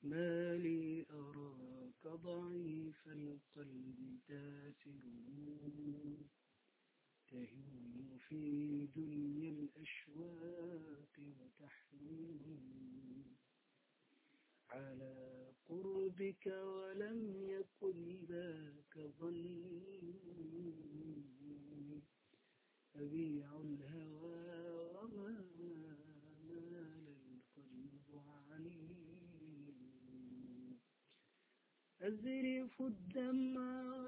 ما لي أراك ضعيف القلب تاسر تهين في دنيا الأشواق وتحزن على قربك ولم يكن ذاك ظني أبيع الهوى وما مال القلب عني أزرف الدمع